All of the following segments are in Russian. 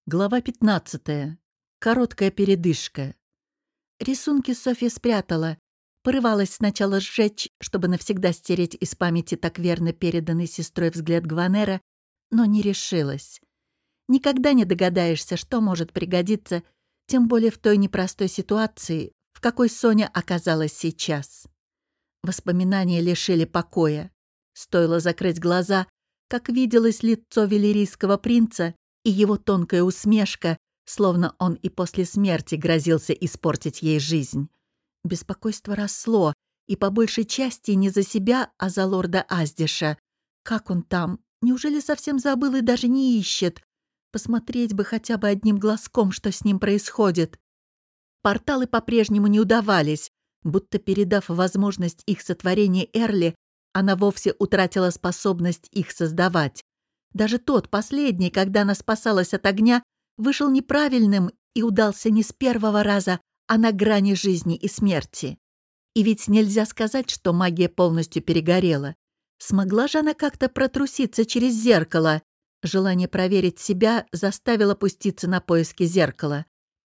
Глава 15. Короткая передышка. Рисунки Софья спрятала. Порывалась сначала сжечь, чтобы навсегда стереть из памяти так верно переданный сестрой взгляд Гванера, но не решилась. Никогда не догадаешься, что может пригодиться, тем более в той непростой ситуации, в какой Соня оказалась сейчас. Воспоминания лишили покоя. Стоило закрыть глаза, как виделось лицо велерийского принца и его тонкая усмешка, словно он и после смерти грозился испортить ей жизнь. Беспокойство росло, и по большей части не за себя, а за лорда Аздиша. Как он там? Неужели совсем забыл и даже не ищет? Посмотреть бы хотя бы одним глазком, что с ним происходит. Порталы по-прежнему не удавались, будто передав возможность их сотворения Эрли, она вовсе утратила способность их создавать. Даже тот, последний, когда она спасалась от огня, вышел неправильным и удался не с первого раза, а на грани жизни и смерти. И ведь нельзя сказать, что магия полностью перегорела. Смогла же она как-то протруситься через зеркало? Желание проверить себя заставило пуститься на поиски зеркала.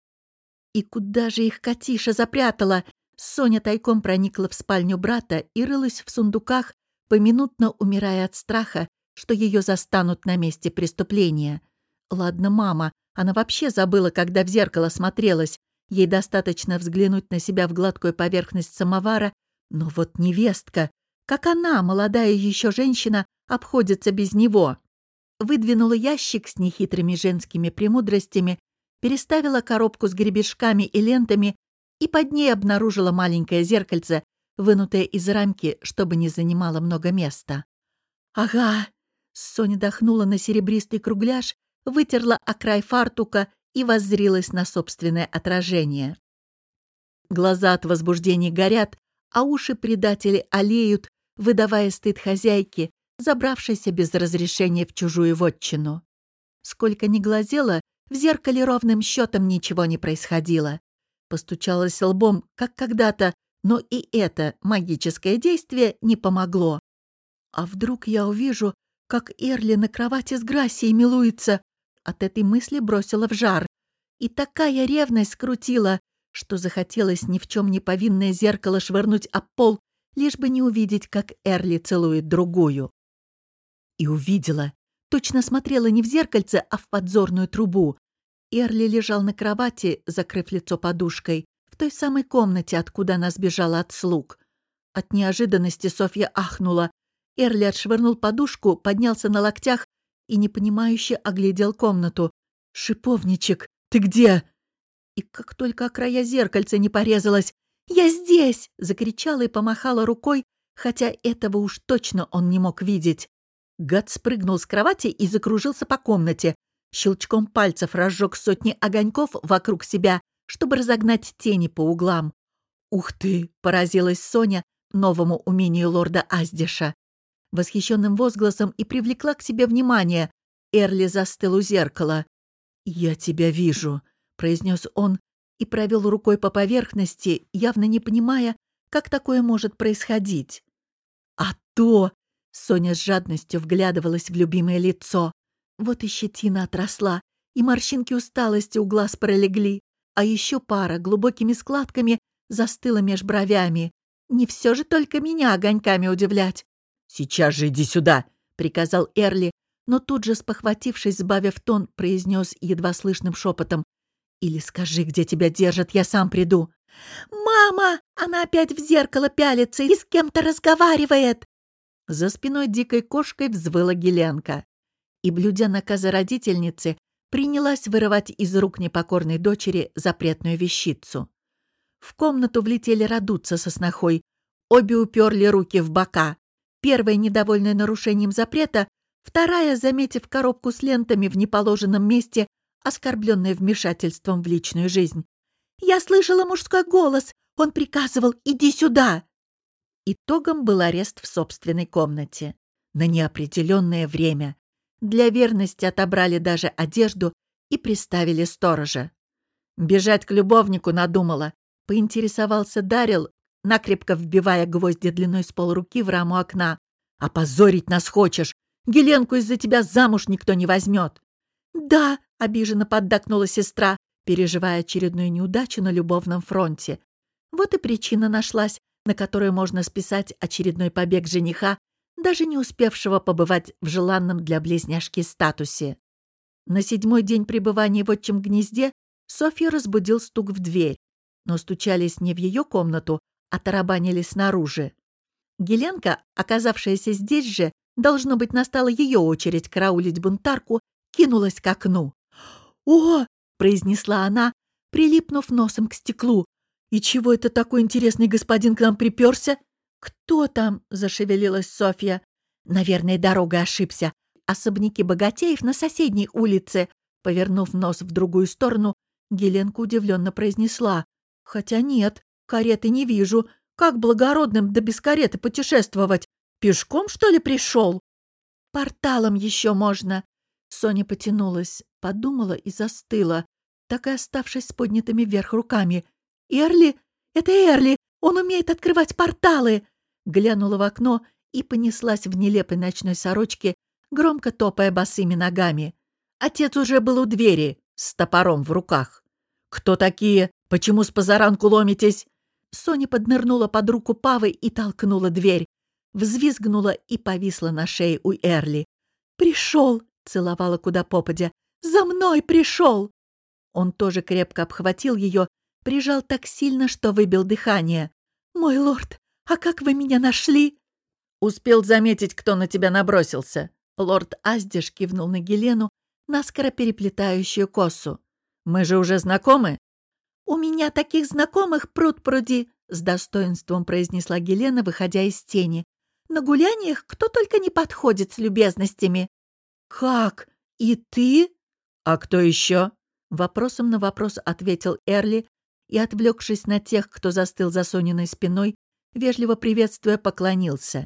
И куда же их Катиша запрятала? Соня тайком проникла в спальню брата и рылась в сундуках, поминутно умирая от страха, что ее застанут на месте преступления. Ладно, мама, она вообще забыла, когда в зеркало смотрелась. Ей достаточно взглянуть на себя в гладкую поверхность самовара, но вот невестка, как она, молодая еще женщина, обходится без него. Выдвинула ящик с нехитрыми женскими премудростями, переставила коробку с гребешками и лентами и под ней обнаружила маленькое зеркальце, вынутое из рамки, чтобы не занимало много места. «Ага!» Соня дохнула на серебристый кругляш, вытерла о край фартука и воззрилась на собственное отражение. Глаза от возбуждения горят, а уши предатели олеют, выдавая стыд хозяйки, забравшейся без разрешения в чужую вотчину. Сколько ни глазела, в зеркале ровным счетом ничего не происходило. Постучалась лбом, как когда-то, но и это магическое действие не помогло. А вдруг я увижу, как Эрли на кровати с Грассией милуется? От этой мысли бросила в жар. И такая ревность скрутила, что захотелось ни в чем не повинное зеркало швырнуть об пол, лишь бы не увидеть, как Эрли целует другую. И увидела. Точно смотрела не в зеркальце, а в подзорную трубу. Эрли лежал на кровати, закрыв лицо подушкой, в той самой комнате, откуда она сбежала от слуг. От неожиданности Софья ахнула. Эрли отшвырнул подушку, поднялся на локтях и непонимающе оглядел комнату. «Шиповничек, ты где?» И как только о края зеркальца не порезалась. «Я здесь!» — закричала и помахала рукой, хотя этого уж точно он не мог видеть. Гад спрыгнул с кровати и закружился по комнате. Щелчком пальцев разжег сотни огоньков вокруг себя, чтобы разогнать тени по углам. «Ух ты!» — поразилась Соня новому умению лорда Аздиша. Восхищенным возгласом и привлекла к себе внимание. Эрли застыл у зеркала. «Я тебя вижу», — произнес он и провел рукой по поверхности, явно не понимая, как такое может происходить. «А то!» — Соня с жадностью вглядывалась в любимое лицо. Вот и щетина отросла, и морщинки усталости у глаз пролегли, а еще пара глубокими складками застыла меж бровями. Не все же только меня огоньками удивлять. «Сейчас же иди сюда!» — приказал Эрли, но тут же, спохватившись, сбавив тон, произнес едва слышным шепотом: «Или скажи, где тебя держат, я сам приду». «Мама! Она опять в зеркало пялится и с кем-то разговаривает!» За спиной дикой кошкой взвыла Геленка. И, блюдя наказы родительницы, принялась вырывать из рук непокорной дочери запретную вещицу. В комнату влетели Радуца со снохой. Обе уперли руки в бока. Первая, недовольная нарушением запрета, вторая, заметив коробку с лентами в неположенном месте, оскорбленная вмешательством в личную жизнь. «Я слышала мужской голос! Он приказывал: иди сюда!» Итогом был арест в собственной комнате. На неопределенное время. Для верности отобрали даже одежду и приставили сторожа. Бежать к любовнику надумала. Поинтересовался Дарил, накрепко вбивая гвозди длиной с полруки в раму окна. «Опозорить нас хочешь? Геленку из-за тебя замуж никто не возьмет». «Да, обиженно поддакнула сестра, переживая очередную неудачу на любовном фронте. Вот и причина нашлась, на которую можно списать очередной побег жениха, даже не успевшего побывать в желанном для близняшки статусе. На 7-й день пребывания в отчим гнезде Софью разбудил стук в дверь, но стучались не в ее комнату, а тарабанили снаружи. Геленка, оказавшаяся здесь же, должно быть, настала ее очередь караулить бунтарку, кинулась к окну. «О!» — произнесла она, прилипнув носом к стеклу. «И чего это такой интересный господин к нам приперся?» «Кто там?» — зашевелилась Софья. «Наверное, дорогой ошибся. Особняки богатеев на соседней улице». Повернув нос в другую сторону, Геленка удивленно произнесла. «Хотя нет, кареты не вижу. Как благородным да без кареты путешествовать? Пешком, что ли, пришел?» «Порталом еще можно». Соня потянулась, подумала и застыла, так и оставшись с поднятыми вверх руками. «Эрли? Это Эрли! Он умеет открывать порталы!» Глянула в окно и понеслась в нелепой ночной сорочке, громко топая босыми ногами. Отец уже был у двери, с топором в руках. «Кто такие? Почему с позаранку ломитесь?» Соня поднырнула под руку Павы и толкнула дверь. Взвизгнула и повисла на шее у Эрли. «Пришел!» — целовала куда попадя. «За мной пришел!» Он тоже крепко обхватил ее, прижал так сильно, что выбил дыхание. «Мой лорд, а как вы меня нашли?» «Успел заметить, кто на тебя набросился». Лорд Аздиш кивнул на Гелену, наскоро переплетающую косу. «Мы же уже знакомы?» «У меня таких знакомых пруд-пруди», — с достоинством произнесла Гелена, выходя из тени. «На гуляниях кто только не подходит с любезностями». «Как? И ты?» «А кто еще?» Вопросом на вопрос ответил Эрли и, отвлекшись на тех, кто застыл за Сониной спиной, вежливо приветствуя, поклонился.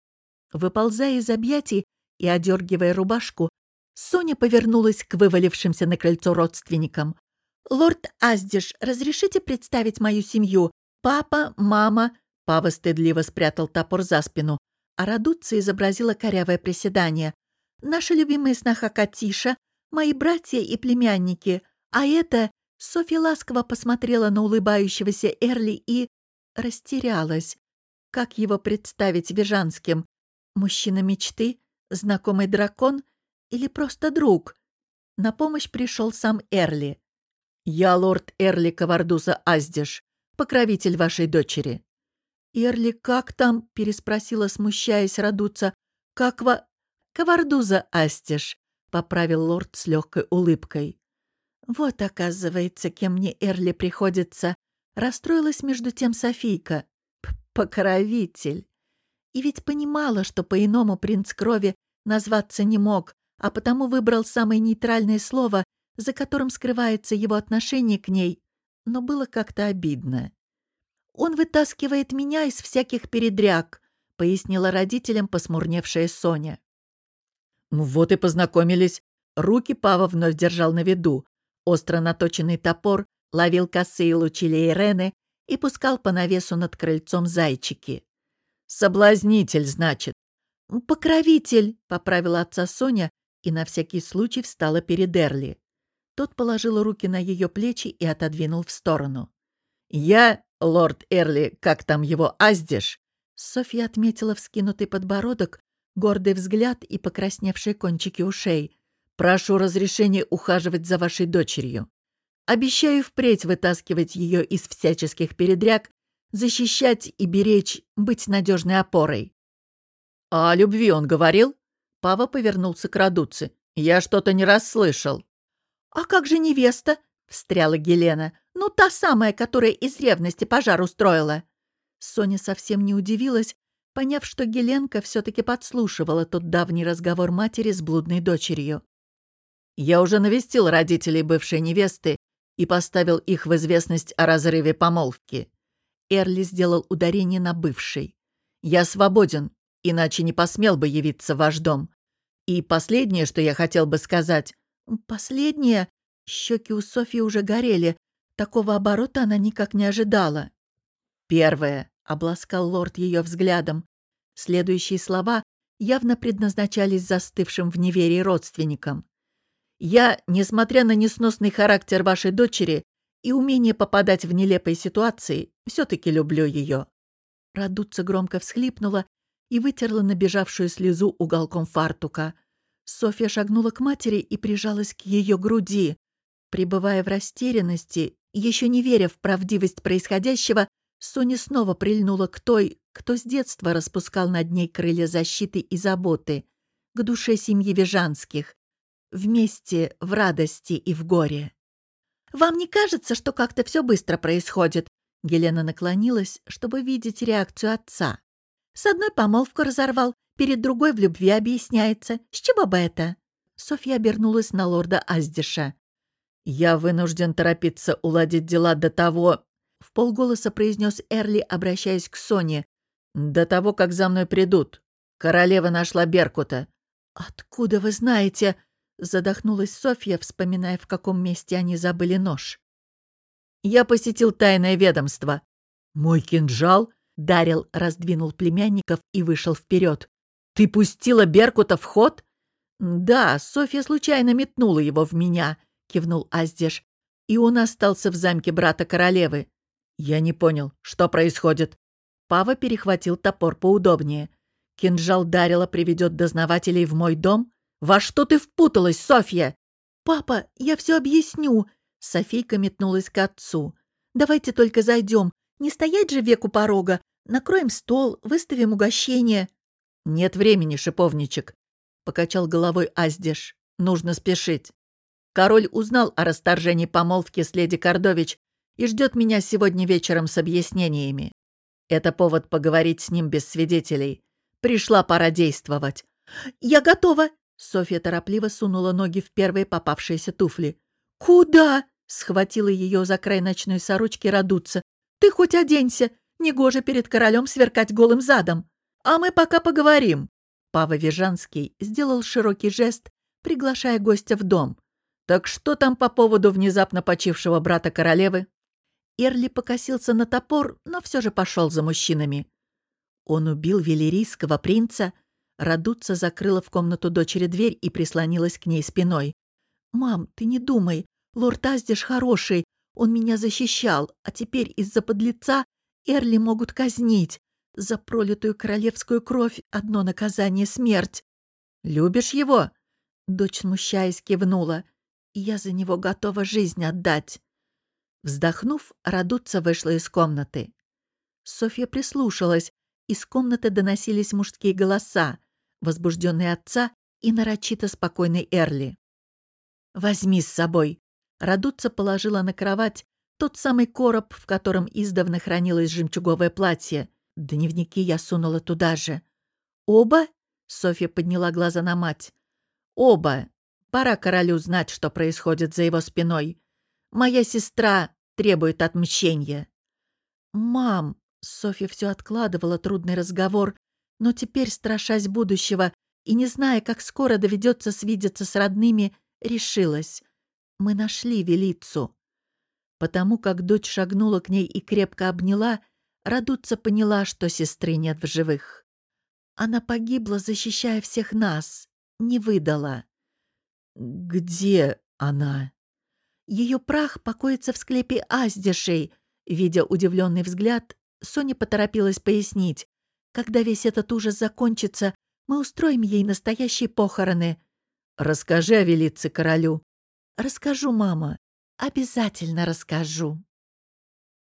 Выползая из объятий и одергивая рубашку, Соня повернулась к вывалившимся на крыльцо родственникам. «Лорд Аздиш, разрешите представить мою семью? Папа, мама...» Пава стыдливо спрятал топор за спину, а Радуцци изобразила корявое приседание. «Наша любимая сноха Катиша, мои братья и племянники. А это...» Софья ласково посмотрела на улыбающегося Эрли и... растерялась. Как его представить вежанским? Мужчина мечты? Знакомый дракон? Или просто друг? На помощь пришел сам Эрли. «Я лорд Эрли Кавардуза Аздиш, покровитель вашей дочери». «Эрли, как там?» — переспросила, смущаясь, Радуца. «Как Кавардуза Аздиш», — поправил лорд с легкой улыбкой. «Вот, оказывается, кем мне Эрли приходится», — расстроилась между тем Софийка. «Покровитель». И ведь понимала, что по-иному принц крови назваться не мог, а потому выбрал самое нейтральное слово, за которым скрывается его отношение к ней, но было как-то обидно. «Он вытаскивает меня из всяких передряг», — пояснила родителям посмурневшая Соня. «Ну вот и познакомились». Руки Пава вновь держал на виду. Остро наточенный топор ловил косые лучи Лейрены и пускал по навесу над крыльцом зайчики. «Соблазнитель, значит». «Покровитель», — поправила отца Соня и на всякий случай встала перед Эрли. Тот положил руки на ее плечи и отодвинул в сторону. «Я, лорд Эрли, как там его, Аздиш?» Софья отметила вскинутый подбородок, гордый взгляд и покрасневшие кончики ушей. «Прошу разрешения ухаживать за вашей дочерью. Обещаю впредь вытаскивать ее из всяческих передряг, защищать и беречь, быть надежной опорой». «А о любви он говорил?» Пава повернулся к Радуцци. «Я что-то не расслышал». «А как же невеста?» — встряла Гелена. «Ну, та самая, которая из ревности пожар устроила». Соня совсем не удивилась, поняв, что Геленка все-таки подслушивала тот давний разговор матери с блудной дочерью. «Я уже навестил родителей бывшей невесты и поставил их в известность о разрыве помолвки». Эрли сделал ударение на «бывшей». «Я свободен, иначе не посмел бы явиться в ваш дом. И последнее, что я хотел бы сказать...» «Последнее?» Щеки у Софьи уже горели. Такого оборота она никак не ожидала. «Первое», — обласкал лорд ее взглядом. Следующие слова явно предназначались застывшим в неверии родственникам. Я, несмотря на несносный характер вашей дочери и умение попадать в нелепые ситуации, все-таки люблю ее». Радуца громко всхлипнула и вытерла набежавшую слезу уголком фартука. Софья шагнула к матери и прижалась к ее груди. Пребывая в растерянности, еще не веря в правдивость происходящего, Соня снова прильнула к той, кто с детства распускал над ней крылья защиты и заботы, к душе семьи Вижанских, вместе в радости и в горе. «Вам не кажется, что как-то все быстро происходит?» Гелена наклонилась, чтобы видеть реакцию отца. «С одной помолвку разорвал, перед другой в любви объясняется. С чего бы это?» Софья обернулась на лорда Аздиша. «Я вынужден торопиться уладить дела до того...» — вполголоса произнес Эрли, обращаясь к Соне. «До того, как за мной придут. Королева нашла Беркута». «Откуда вы знаете?» — задохнулась Софья, вспоминая, в каком месте они забыли нож. «Я посетил тайное ведомство». «Мой кинжал?» — Дарил раздвинул племянников и вышел вперед. «Ты пустила Беркута в ход?» «Да, Софья случайно метнула его в меня», — кивнул Аздиш. «И он остался в замке брата королевы». «Я не понял, что происходит?» Пава перехватил топор поудобнее. «Кинжал Дарила приведет дознавателей в мой дом? Во что ты впуталась, Софья?» «Папа, я все объясню», — Софийка метнулась к отцу. «Давайте только зайдем. Не стоять же век у порога. Накроем стол, выставим угощение». «Нет времени, шиповничек», — покачал головой Аздиш. «Нужно спешить. Король узнал о расторжении помолвки с леди Кордович и ждет меня сегодня вечером с объяснениями. Это повод поговорить с ним без свидетелей. Пришла пора действовать». «Я готова!» — Софья торопливо сунула ноги в первые попавшиеся туфли. «Куда?» — схватила ее за край ночной сорочки Радуца. «Ты хоть оденься! Негоже перед королем сверкать голым задом! А мы пока поговорим!» Пава Вижанский сделал широкий жест, приглашая гостя в дом. «Так что там по поводу внезапно почившего брата королевы?» Эрли покосился на топор, но все же пошел за мужчинами. «Он убил велерийского принца?» Радуца закрыла в комнату дочери дверь и прислонилась к ней спиной. «Мам, ты не думай. Лорд Аздиш хороший. Он меня защищал. А теперь из-за подлеца Эрли могут казнить. За пролитую королевскую кровь одно наказание — смерть». «Любишь его?» Дочь, смущаясь, кивнула. «Я за него готова жизнь отдать». Вздохнув, Радуца вышла из комнаты. Софья прислушалась. Из комнаты доносились мужские голоса, возбужденный отца и нарочито спокойный Эрли. «Возьми с собой». Радуца положила на кровать тот самый короб, в котором издавна хранилось жемчуговое платье. Дневники я сунула туда же. «Оба?» — Софья подняла глаза на мать. «Оба. Пора королю знать, что происходит за его спиной. Моя сестра требует отмщения». «Мам!» — Софья все откладывала трудный разговор, но теперь, страшась будущего и не зная, как скоро доведется свидеться с родными, решилась. Мы нашли Велицу. Потому как дочь шагнула к ней и крепко обняла, Радуца поняла, что сестры нет в живых. Она погибла, защищая всех нас, не выдала. «Где она?» Ее прах покоится в склепе Аздишей. Видя удивленный взгляд, Соня поторопилась пояснить. «Когда весь этот ужас закончится, мы устроим ей настоящие похороны». «Расскажи о Велице королю». «Расскажу, мама. Обязательно расскажу».